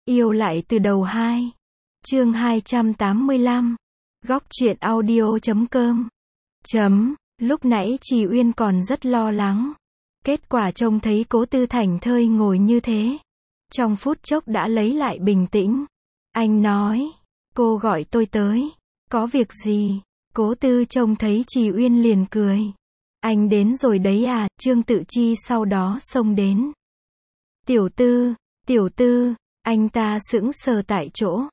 Yêu lại từ đầu 2. Chương 285. Góc truyện audio.com. Lúc nãy Trì Uyên còn rất lo lắng. Kết quả trông thấy Cố Tư thảnh thơi ngồi như thế. Trong phút chốc đã lấy lại bình tĩnh. Anh nói, cô gọi tôi tới. Có việc gì? Cố Tư trông thấy Trì Uyên liền cười. Anh đến rồi đấy à? Trương Tự Chi sau đó xông đến. Tiểu Tư, anh ta sững sờ tại chỗ.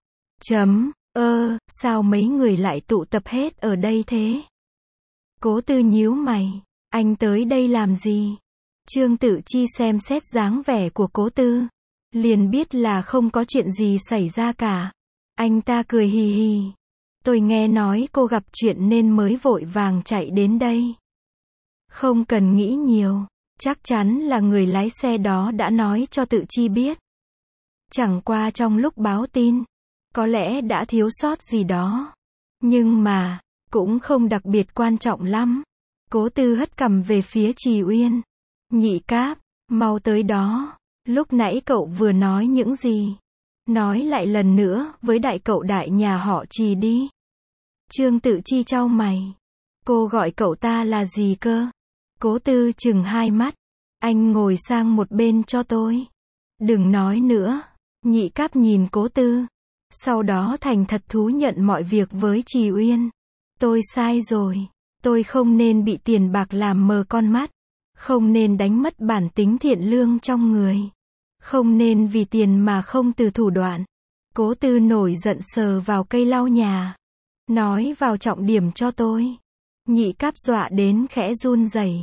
Sao mấy người lại tụ tập hết ở đây thế? Cố Tư nhíu mày, anh tới đây làm gì? Trương Tự Chi xem xét dáng vẻ của Cố Tư, liền biết là không có chuyện gì xảy ra cả. Anh ta cười hì hì. Tôi nghe nói cô gặp chuyện nên mới vội vàng chạy đến đây. Không cần nghĩ nhiều, chắc chắn là người lái xe đó đã nói cho Tự Chi biết. Chẳng qua trong lúc báo tin, có lẽ đã thiếu sót gì đó. Nhưng mà, cũng không đặc biệt quan trọng lắm. Cố Tư hất cằm về phía Trì Uyên. Nhị Cáp, mau tới đó. Lúc nãy cậu vừa nói những gì? Nói lại lần nữa với đại cậu đại nhà họ Trì đi. Trương Tự Chi chau mày. Cô gọi cậu ta là gì cơ? Cố Tư chừng hai mắt. Anh ngồi sang một bên cho tôi. Đừng nói nữa. Nhị Cáp nhìn Cố Tư. Sau đó thành thật thú nhận mọi việc với Trì Uyên. Tôi sai rồi. Tôi không nên bị tiền bạc làm mờ con mắt. Không nên đánh mất bản tính thiện lương trong người. Không nên vì tiền mà không từ thủ đoạn. Cố Tư nổi giận sờ vào cây lau nhà. Nói vào trọng điểm cho tôi. Nhị Cáp dọa đến khẽ run rẩy.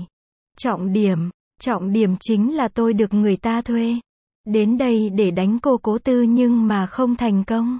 Trọng điểm chính là tôi được người ta thuê đến đây để đánh cô Cố Tư nhưng mà không thành công.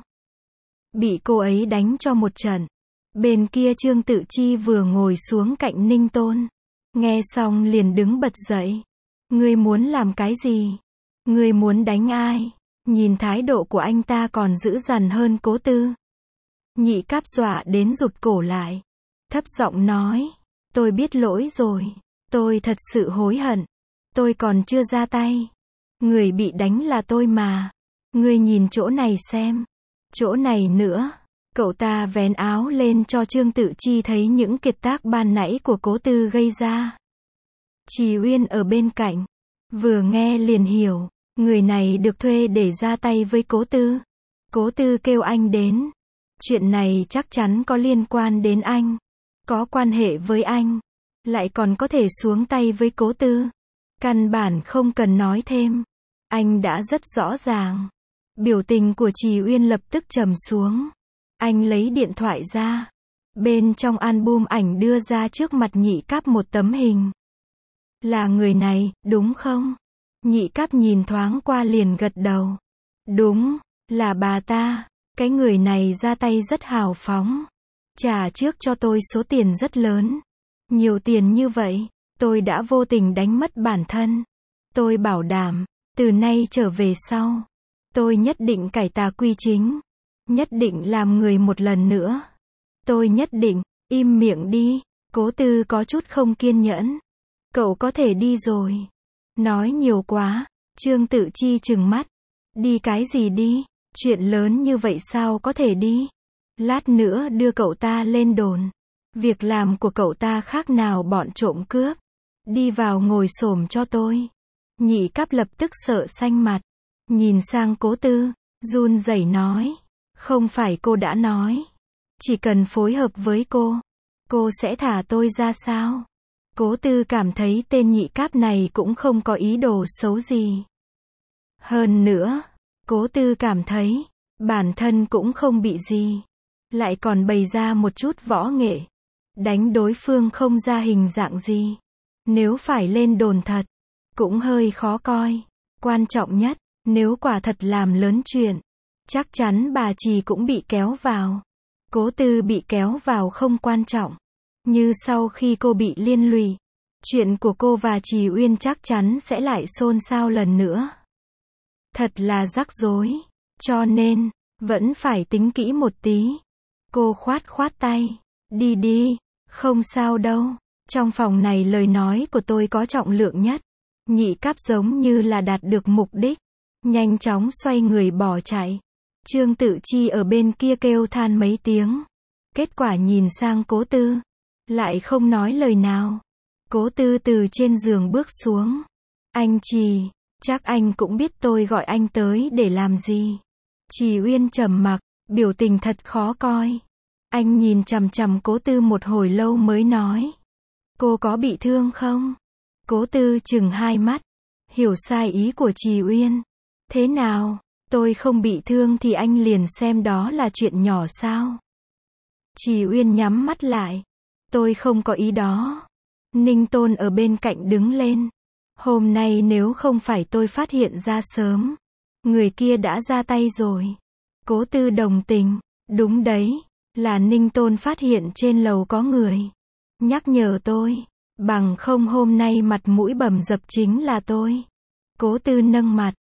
Bị cô ấy đánh cho một trận. Bên kia Trương Tự Chi vừa ngồi xuống cạnh Ninh Tôn. Nghe xong liền đứng bật dậy. Ngươi muốn làm cái gì? Ngươi muốn đánh ai? Nhìn thái độ của anh ta còn dữ dằn hơn Cố Tư. Nhị Cáp dọa đến rụt cổ lại. Thấp giọng nói. Tôi biết lỗi rồi. Tôi thật sự hối hận. Tôi còn chưa ra tay. Người bị đánh là tôi mà. Ngươi nhìn chỗ này xem. Chỗ này nữa. Cậu ta vén áo lên cho Trương Tự Chi thấy những kiệt tác ban nãy của Cố Tư gây ra. Trì Uyên ở bên cạnh. Vừa nghe liền hiểu. Người này được thuê để ra tay với Cố Tư. Cố Tư kêu anh đến. Chuyện này chắc chắn có liên quan đến anh. Có quan hệ với anh. Lại còn có thể xuống tay với Cố Tư. Căn bản không cần nói thêm. Anh đã rất rõ ràng. Biểu tình của Trì Uyên lập tức trầm xuống. Anh lấy điện thoại ra. Bên trong album ảnh đưa ra trước mặt Nhị Cáp một tấm hình. Là người này, đúng không? Nhị Cáp nhìn thoáng qua liền gật đầu. Đúng, là bà ta. Cái người này ra tay rất hào phóng. Trả trước cho tôi số tiền rất lớn. Nhiều tiền như vậy, tôi đã vô tình đánh mất bản thân. Tôi bảo đảm, từ nay trở về sau, tôi nhất định cải tà quy chính. Nhất định làm người một lần nữa. Tôi nhất định, im miệng đi. Cố Tư có chút không kiên nhẫn. Cậu có thể đi rồi. Nói nhiều quá. Trương Tự Chi trừng mắt. Đi cái gì đi? Chuyện lớn như vậy sao có thể đi? Lát nữa đưa cậu ta lên đồn. Việc làm của cậu ta khác nào bọn trộm cướp. Đi vào ngồi xổm cho tôi. Nhị Cáp lập tức sợ xanh mặt. Nhìn sang Cố Tư, run rẩy nói. Không phải cô đã nói. Chỉ cần phối hợp với cô sẽ thả tôi ra sao? Cố Tư cảm thấy tên Nhị Cáp này cũng không có ý đồ xấu gì. Hơn nữa, Cố Tư cảm thấy, bản thân cũng không bị gì. Lại còn bày ra một chút võ nghệ. Đánh đối phương không ra hình dạng gì. Nếu phải lên đồn thật, cũng hơi khó coi. Quan trọng nhất, nếu quả thật làm lớn chuyện, chắc chắn bà Trì cũng bị kéo vào. Cố Tư bị kéo vào không quan trọng. Như sau khi cô bị liên lụy, chuyện của cô và Trì Uyên chắc chắn sẽ lại xôn xao lần nữa. Thật là rắc rối. Cho nên, vẫn phải tính kỹ một tí. Cô khoát tay. Đi đi, không sao đâu. Trong phòng này lời nói của tôi có trọng lượng nhất. Nhị Cáp giống như là đạt được mục đích. nhanh chóng xoay người bỏ chạy. Trương Tự Chi ở bên kia kêu than mấy tiếng. Kết quả nhìn sang Cố Tư, lại không nói lời nào. Cố Tư từ trên giường bước xuống. Anh Trì, chắc anh cũng biết tôi gọi anh tới để làm gì. Trì Uyên trầm mặc, biểu tình thật khó coi. Anh nhìn chằm chằm Cố Tư một hồi lâu mới nói. Cô có bị thương không? Cố Tư chừng hai mắt, hiểu sai ý của Trì Uyên. Thế nào, tôi không bị thương thì anh liền xem đó là chuyện nhỏ sao? Trì Uyên nhắm mắt lại. Tôi không có ý đó. Ninh Tôn ở bên cạnh đứng lên. Hôm nay nếu không phải tôi phát hiện ra sớm, người kia đã ra tay rồi. Cố Tư đồng tình. Đúng đấy, là Ninh Tôn phát hiện trên lầu có người. Nhắc nhở tôi. Bằng không hôm nay mặt mũi bầm dập chính là tôi. Cố Tư nâng mặt.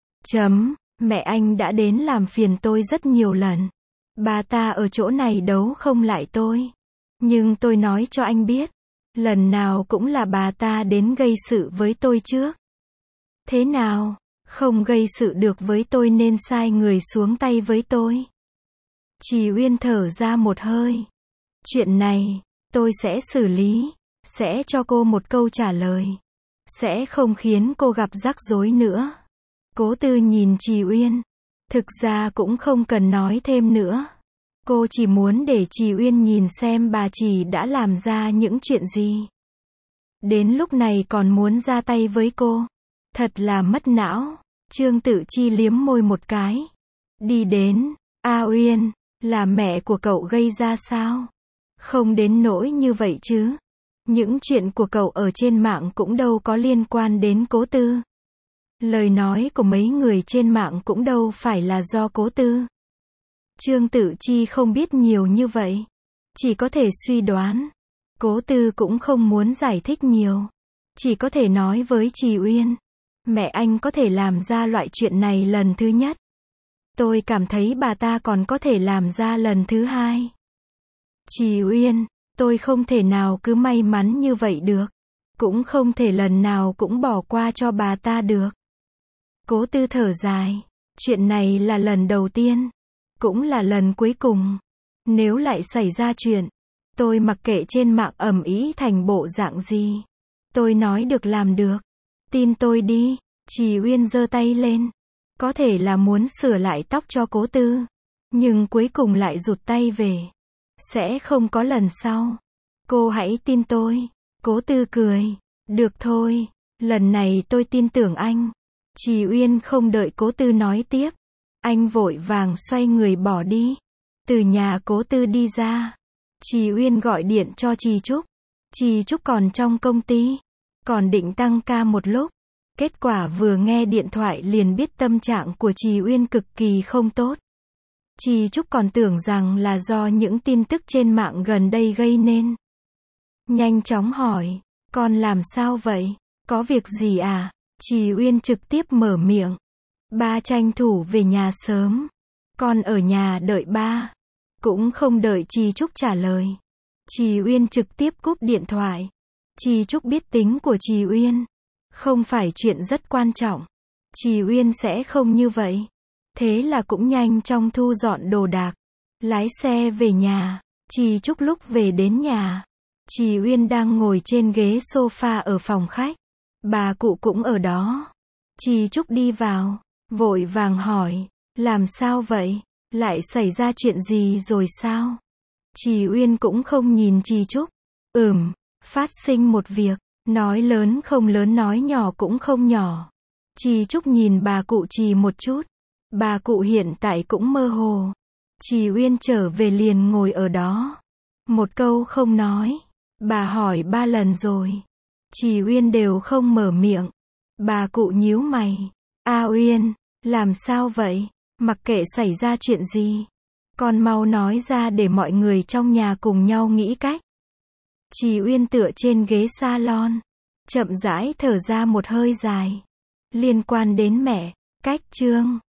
Mẹ anh đã đến làm phiền tôi rất nhiều lần. Bà ta ở chỗ này đấu không lại tôi. Nhưng tôi nói cho anh biết, lần nào cũng là bà ta đến gây sự với tôi trước. Thế nào, không gây sự được với tôi nên sai người xuống tay với tôi. Trì Uyên thở ra một hơi. Chuyện này, tôi sẽ xử lý, sẽ cho cô một câu trả lời. Sẽ không khiến cô gặp rắc rối nữa. Cố Tư nhìn Trì Uyên. Thực ra cũng không cần nói thêm nữa. Cô chỉ muốn để Trì Uyên nhìn xem bà Trì đã làm ra những chuyện gì. Đến lúc này còn muốn ra tay với cô. Thật là mất não. Trương Tự Chi liếm môi một cái. Đi đến. A Uyên, là mẹ của cậu gây ra sao? Không đến nỗi như vậy chứ. Những chuyện của cậu ở trên mạng cũng đâu có liên quan đến Cố Tư. Lời nói của mấy người trên mạng cũng đâu phải là do Cố Tư. Trương Tự Chi không biết nhiều như vậy. Chỉ có thể suy đoán. Cố Tư cũng không muốn giải thích nhiều. Chỉ có thể nói với Trì Uyên. Mẹ anh có thể làm ra loại chuyện này lần thứ nhất. Tôi cảm thấy bà ta còn có thể làm ra lần thứ hai. Trì Uyên, tôi không thể nào cứ may mắn như vậy được. Cũng không thể lần nào cũng bỏ qua cho bà ta được. Cố Tư thở dài. Chuyện này là lần đầu tiên. Cũng là lần cuối cùng. Nếu lại xảy ra chuyện, tôi mặc kệ trên mạng ầm ĩ thành bộ dạng gì. Tôi nói được làm được. Tin tôi đi. Trì Uyên giơ tay lên. Có thể là muốn sửa lại tóc cho Cố Tư. Nhưng cuối cùng lại rụt tay về. Sẽ không có lần sau. Cô hãy tin tôi. Cố Tư cười. Được thôi. Lần này tôi tin tưởng anh. Trì Uyên không đợi Cố Tư nói tiếp. Anh vội vàng xoay người bỏ đi. Từ nhà Cố Tư đi ra. Trì Uyên gọi điện cho Trì Trúc. Trì Trúc còn trong công ty. Còn định tăng ca một lúc. Kết quả vừa nghe điện thoại liền biết tâm trạng của Trì Uyên cực kỳ không tốt. Trì Trúc còn tưởng rằng là do những tin tức trên mạng gần đây gây nên. Nhanh chóng hỏi. Con làm sao vậy? Có việc gì à? Trì Uyên trực tiếp mở miệng. Ba tranh thủ về nhà sớm. Con ở nhà đợi ba. Cũng không đợi Trì Trúc trả lời. Trì Uyên trực tiếp cúp điện thoại. Trì Trúc biết tính của Trì Uyên. Không phải chuyện rất quan trọng. Trì Uyên sẽ không như vậy. Thế là cũng nhanh chóng thu dọn đồ đạc. Lái xe về nhà. Trì Trúc lúc về đến nhà. Trì Uyên đang ngồi trên ghế sofa ở phòng khách. Bà cụ cũng ở đó. Trì Trúc đi vào. Vội vàng hỏi. Làm sao vậy? Lại xảy ra chuyện gì rồi sao? Trì Uyên cũng không nhìn Trì Trúc. Phát sinh một việc. Nói lớn không lớn, nói nhỏ cũng không nhỏ. Trì Trúc nhìn bà cụ Trì một chút. Bà cụ hiện tại cũng mơ hồ. Trì Uyên trở về liền ngồi ở đó. Một câu không nói. Bà hỏi 3 lần rồi. Trì Uyên đều không mở miệng. Bà cụ nhíu mày. A Uyên, làm sao vậy? Mặc kệ xảy ra chuyện gì, con mau nói ra để mọi người trong nhà cùng nhau nghĩ cách. Trì Uyên tựa trên ghế salon, chậm rãi thở ra một hơi dài. Liên quan đến mẹ, cách Trương